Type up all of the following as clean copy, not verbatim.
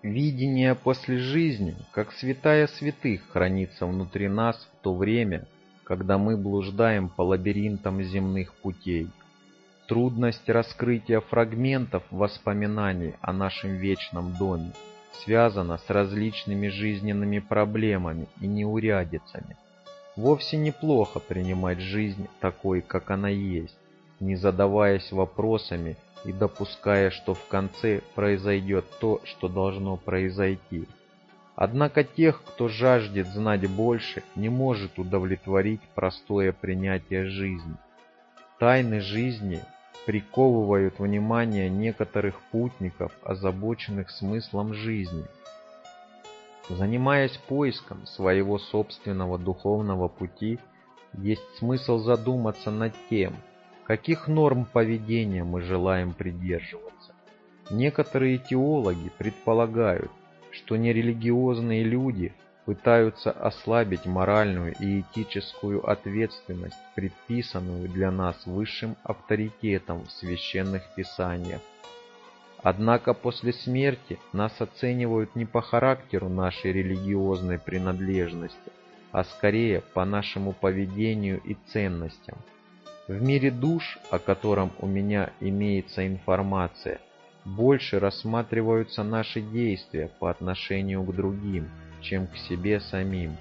Видение после жизни, как святая святых, хранится внутри нас в то время, когда мы блуждаем по лабиринтам земных путей. Трудность раскрытия фрагментов воспоминаний о нашем вечном доме связана с различными жизненными проблемами и неурядицами. Вовсе неплохо принимать жизнь такой, как она есть, не задаваясь вопросами и допуская, что в конце произойдет то, что должно произойти. Однако тех, кто жаждет знать больше, не может удовлетворить простое принятие жизни. Тайны жизни приковывают внимание некоторых путников, озабоченных смыслом жизни. Занимаясь поиском своего собственного духовного пути, есть смысл задуматься над тем, каких норм поведения мы желаем придерживаться. Некоторые теологи предполагают, что нерелигиозные люди пытаются ослабить моральную и этическую ответственность, предписанную для нас высшим авторитетом в священных писаниях. Однако после смерти нас оценивают не по характеру нашей религиозной принадлежности, а скорее по нашему поведению и ценностям. В мире душ, о котором у меня имеется информация, больше рассматриваются наши действия по отношению к другим, чем к себе самим.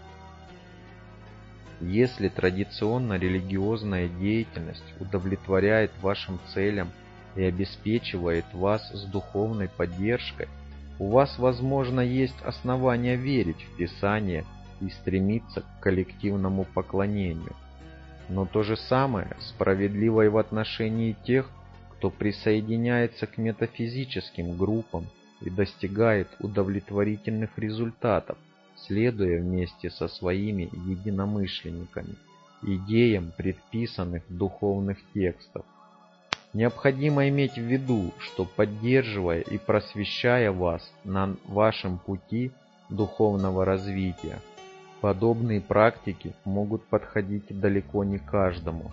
Если традиционно религиозная деятельность удовлетворяет вашим целям и обеспечивает вас с духовной поддержкой, у вас, возможно, есть основания верить в Писание и стремиться к коллективному поклонению. Но то же самое справедливо и в отношении тех, кто присоединяется к метафизическим группам и достигает удовлетворительных результатов, следуя вместе со своими единомышленниками идеям предписанных духовных текстов. Необходимо иметь в виду, что, поддерживая и просвещая вас на вашем пути духовного развития, подобные практики могут подходить далеко не каждому.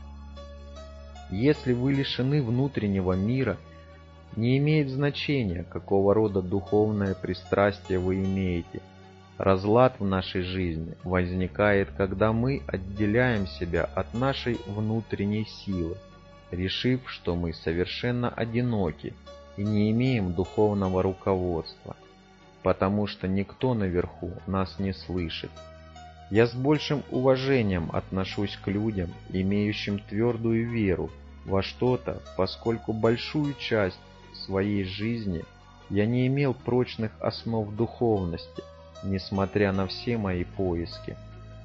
Если вы лишены внутреннего мира, не имеет значения, какого рода духовное пристрастие вы имеете. Разлад в нашей жизни возникает, когда мы отделяем себя от нашей внутренней силы, решив, что мы совершенно одиноки и не имеем духовного руководства, потому что никто наверху нас не слышит. Я с большим уважением отношусь к людям, имеющим твердую веру во что-то, поскольку большую часть своей жизни я не имел прочных основ духовности, несмотря на все мои поиски.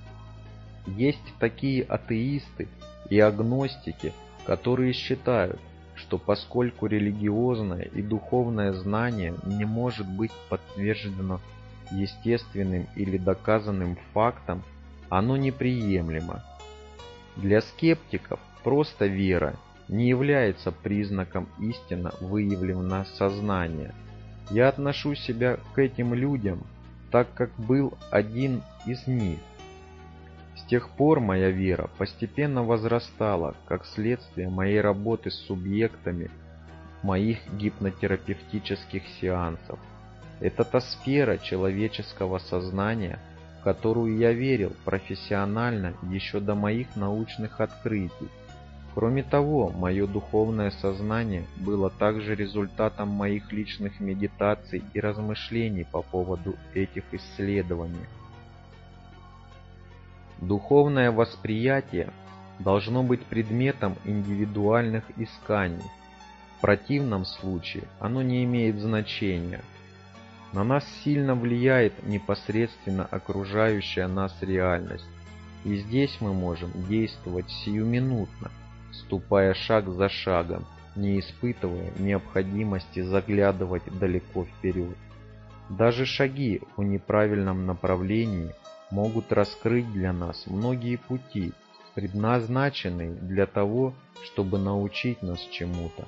Есть такие атеисты и агностики, которые считают, что поскольку религиозное и духовное знание не может быть подтверждено естественным или доказанным фактом, оно неприемлемо. Для скептиков просто вера не является признаком истинно выявленного сознания. Я отношу себя к этим людям, так как был один из них. С тех пор моя вера постепенно возрастала, как следствие моей работы с субъектами моих гипнотерапевтических сеансов. Это та сфера человеческого сознания, в которую я верил профессионально еще до моих научных открытий. Кроме того, мое духовное сознание было также результатом моих личных медитаций и размышлений по поводу этих исследований. Духовное восприятие должно быть предметом индивидуальных исканий. В противном случае оно не имеет значения. На нас сильно влияет непосредственно окружающая нас реальность, и здесь мы можем действовать сиюминутно, ступая шаг за шагом, не испытывая необходимости заглядывать далеко вперед. Даже шаги в неправильном направлении могут раскрыть для нас многие пути, предназначенные для того, чтобы научить нас чему-то.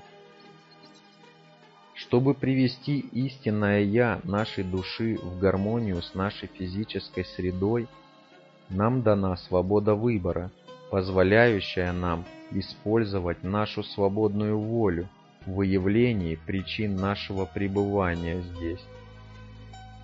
Чтобы привести истинное «Я» нашей души в гармонию с нашей физической средой, нам дана свобода выбора, позволяющая нам использовать нашу свободную волю в выявлении причин нашего пребывания здесь.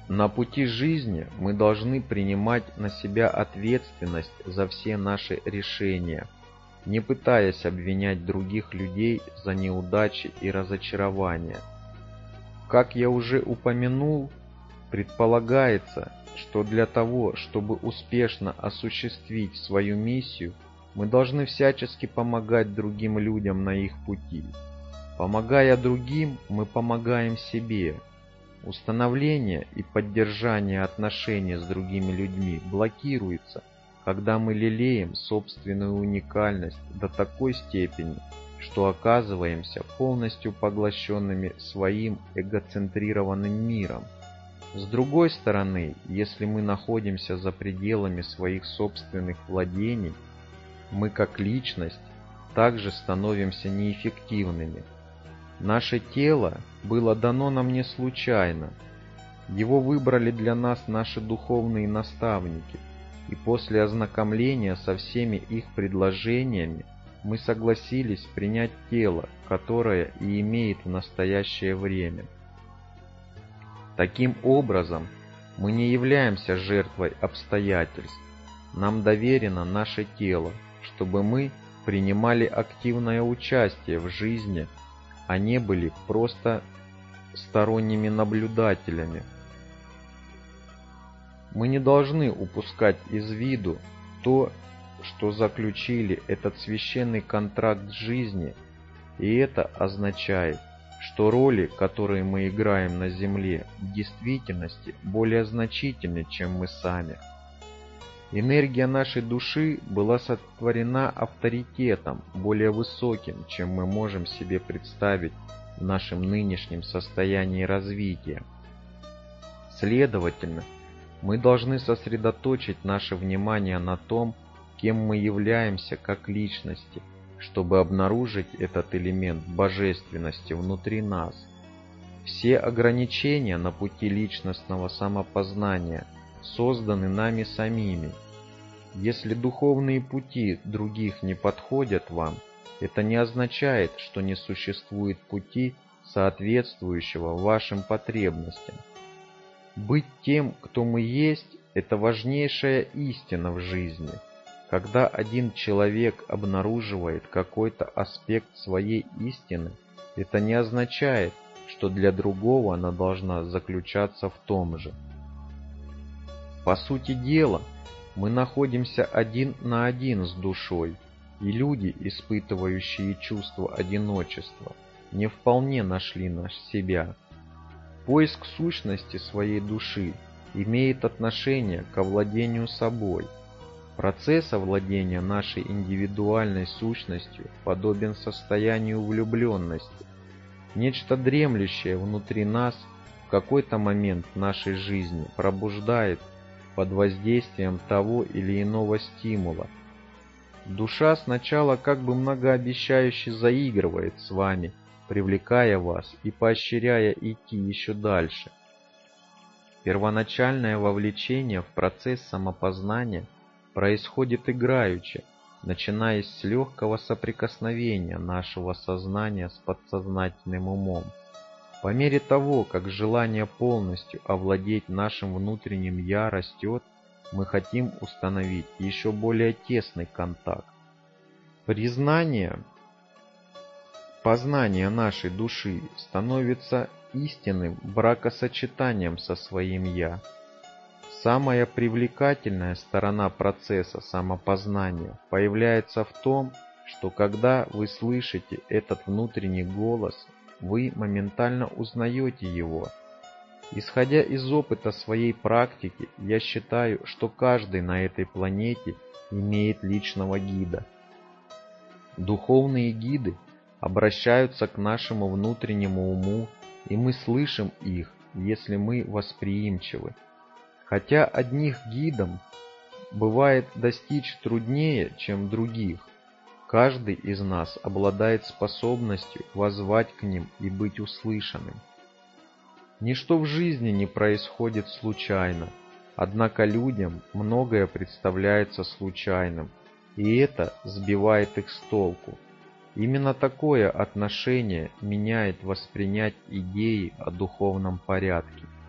На пути жизни мы должны принимать на себя ответственность за все наши решения, не пытаясь обвинять других людей за неудачи и разочарования. Как я уже упомянул, предполагается, что для того, чтобы успешно осуществить свою миссию, мы должны всячески помогать другим людям на их пути. Помогая другим, мы помогаем себе. Установление и поддержание отношений с другими людьми блокируется, когда мы лелеем собственную уникальность до такой степени, что оказываемся полностью поглощенными своим эгоцентрированным миром. С другой стороны, если мы находимся за пределами своих собственных владений, мы как личность также становимся неэффективными. Наше тело было дано нам не случайно. Его выбрали для нас наши духовные наставники, и после ознакомления со всеми их предложениями мы согласились принять тело, которое и имеет в настоящее время. Таким образом, мы не являемся жертвой обстоятельств. Нам доверено наше тело, чтобы мы принимали активное участие в жизни, а не были просто сторонними наблюдателями. Мы не должны упускать из виду то, что заключили этот священный контракт жизни, и это означает, что роли, которые мы играем на Земле, в действительности более значительны, чем мы сами. Энергия нашей души была сотворена авторитетом, более высоким, чем мы можем себе представить в нашем нынешнем состоянии развития. Следовательно, мы должны сосредоточить наше внимание на том, кем мы являемся как личности, чтобы обнаружить этот элемент божественности внутри нас. Все ограничения на пути личностного самопознания созданы нами самими. Если духовные пути других не подходят вам, это не означает, что не существует пути, соответствующего вашим потребностям. Быть тем, кто мы есть, это важнейшая истина в жизни. Когда один человек обнаруживает какой-то аспект своей истины, это не означает, что для другого она должна заключаться в том же. По сути дела, мы находимся один на один с душой, и люди, испытывающие чувство одиночества, не вполне нашли себя. Поиск сущности своей души имеет отношение к овладению собой. Процесс овладения нашей индивидуальной сущностью подобен состоянию влюбленности. Нечто дремлющее внутри нас в какой-то момент нашей жизни пробуждает под воздействием того или иного стимула. Душа сначала как бы многообещающе заигрывает с вами, привлекая вас и поощряя идти еще дальше. Первоначальное вовлечение в процесс самопознания происходит играючи, начиная с легкого соприкосновения нашего сознания с подсознательным умом. По мере того, как желание полностью овладеть нашим внутренним «я» растет, мы хотим установить еще более тесный контакт. Познание нашей души становится истинным бракосочетанием со своим «я». Самая привлекательная сторона процесса самопознания появляется в том, что когда вы слышите этот внутренний голос, вы моментально узнаете его. Исходя из опыта своей практики, я считаю, что каждый на этой планете имеет личного гида. Духовные гиды обращаются к нашему внутреннему уму, и мы слышим их, если мы восприимчивы. Хотя одних гидам бывает достичь труднее, чем других, каждый из нас обладает способностью воззвать к ним и быть услышанным. Ничто в жизни не происходит случайно, однако людям многое представляется случайным, и это сбивает их с толку. Именно такое отношение меняет воспринять идеи о духовном порядке.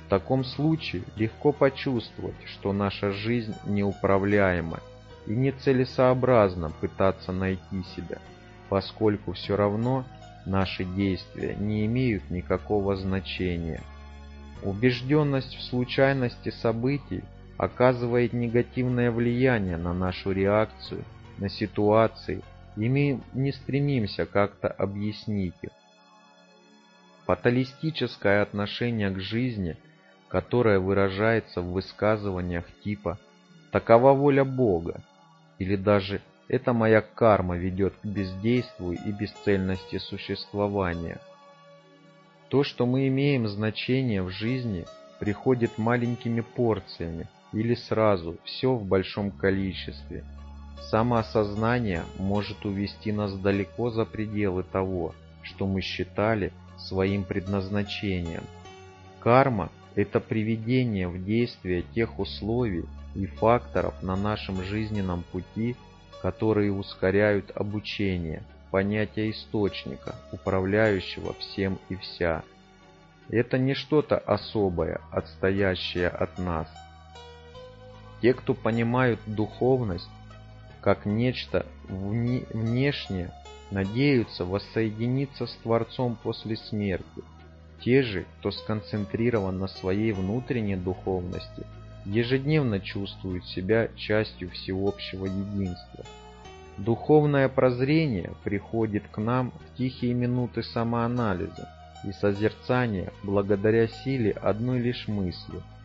В таком случае легко почувствовать, что наша жизнь неуправляема и нецелесообразно пытаться найти себя, поскольку все равно наши действия не имеют никакого значения. Убежденность в случайности событий оказывает негативное влияние на нашу реакцию на ситуации, и мы не стремимся как-то объяснить их. Фаталистическое отношение к жизни, которое выражается в высказываниях типа «такова воля Бога» или даже «эта моя карма ведет к бездействию и бесцельности существования». То, что мы имеем значение в жизни, приходит маленькими порциями или сразу, все в большом количестве. Самоосознание может увести нас далеко за пределы того, что мы считали своим предназначением. Карма – это приведение в действие тех условий и факторов на нашем жизненном пути, которые ускоряют обучение, понятие источника, управляющего всем и вся. Это не что-то особое, отстоящее от нас. Те, кто понимают духовность как нечто внешнее, надеются воссоединиться с Творцом после смерти. Те же, кто сконцентрирован на своей внутренней духовности, ежедневно чувствуют себя частью всеобщего единства. Духовное прозрение приходит к нам в тихие минуты самоанализа и созерцания благодаря силе одной лишь мысли –